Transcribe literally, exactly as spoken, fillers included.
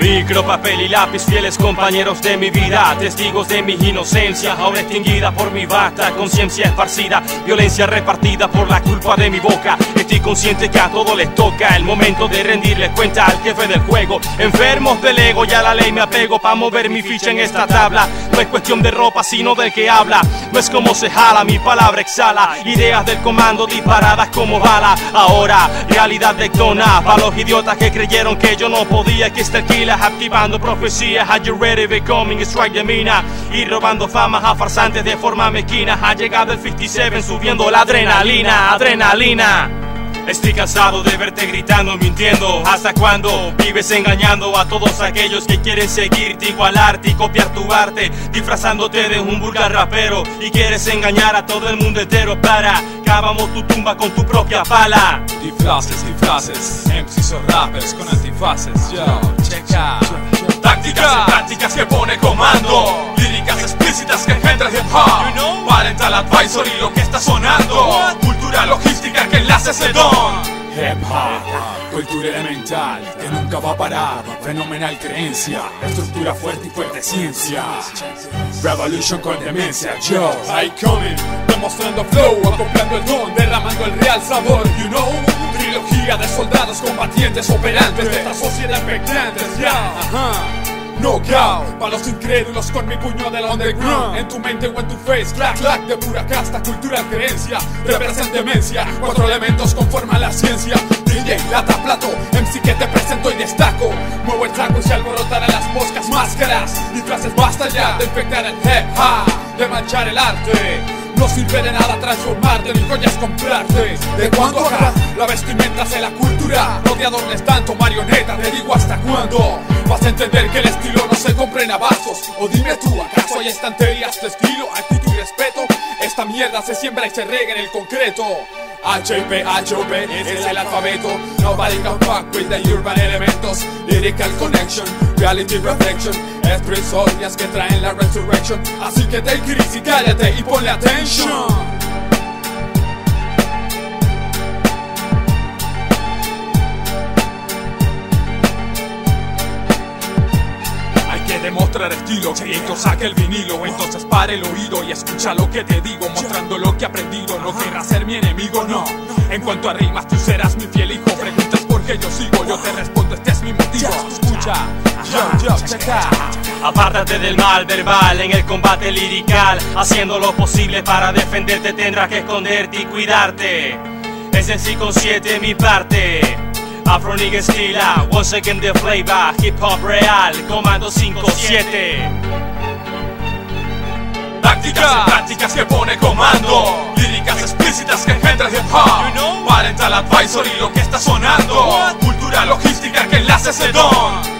Micro, papel y lápiz, fieles compañeros de mi vida, testigos de mi inocencia, ahora extinguida por mi vasta conciencia esparcida, violencia repartida por la culpa de mi boca. Estoy consciente que a todos les toca el momento de rendirles cuenta al jefe del juego. Enfermos del ego, ya a la ley me apego pa' mover mi ficha en esta tabla. No es cuestión de ropa, sino del que habla. No es como se jala, mi palabra exhala ideas del comando disparadas como bala. Ahora, realidad dectona pa' los idiotas que creyeron que yo no podía. Que está el killer activando profecías. Are you ready? Becoming strike de mina y robando famas a farsantes de forma mezquina. Ha llegado el cincuenta y siete subiendo la adrenalina, adrenalina. Estoy cansado de verte gritando, mintiendo. ¿Hasta cuándo vives engañando a todos aquellos que quieren seguirte, igualarte y copiar tu arte? Disfrazándote de un vulgar rapero y quieres engañar a todo el mundo entero. Para, cavamos tu tumba con tu propia pala. Disfraces, disfraces, M Cs o rappers con antifaces. Yo, checa. Tácticas y tácticas que pone comando. Líricas explícitas que engendra hip hop. Parental advisory lo que está sonando. Cultura logística que enlace ese don. Hip hop, cultura elemental que nunca va a parar. Fenomenal creencia, estructura fuerte y fuerte ciencia. Revolution con demencia, yo I coming, demostrando flow, acoplando el don, derramando el real sabor, you know. Trilogía de soldados combatientes operantes de esta sociedad expectantes, ya, yeah. Ajá. Knockout, pa' los incrédulos con mi puño del underground. En tu mente o en tu face, clac, clac, de pura casta, cultura, creencia, represent demencia. Cuatro elementos conforman la ciencia. D J, lata, plato, M C que te presento y destaco. Muevo el saco y se alborotarán las moscas, máscaras. Disfraces, basta ya de infectar el hip hop, de manchar el arte. No sirve de nada transformarte, ni joyas comprarte. ¿De cuándo acá? La vestimenta hace la cultura. No te adornes tanto, marioneta, te digo hasta cuándo. Vas a entender que el estilo no se compra en abastos. O dime tú, ¿acaso hay estanterías de estilo, actitud y respeto? Esta mierda se siembra y se riega en el concreto. H I P, H O P, ese es el alfabeto. Nobody can fuck with the urban elementos. Lyrical connection, reality reflection. Expresorias que traen la resurrection. Así que take it easy, cállate y ponle atención. Demostrar estilo, Cheito saque el vinilo. Entonces pare el oído y escucha lo que te digo, mostrando lo que he aprendido. No querrás ser mi enemigo, no. En cuanto a rimas, tú serás mi fiel hijo. Preguntas por qué yo sigo, yo te respondo, este es mi motivo. Escucha, yo, yo, checa. Apártate del mal verbal en el combate lirical. Haciendo lo posible para defenderte, tendrás que esconderte y cuidarte. Es en sí consciente mi parte. Afro nigga estila, once again the flavor, hip hop real, comando cinco siete. Tácticas y tácticas que pone comando. Líricas explícitas que engendra hip hop. Parental advisory lo que está sonando. Cultura logística que enlace ese don.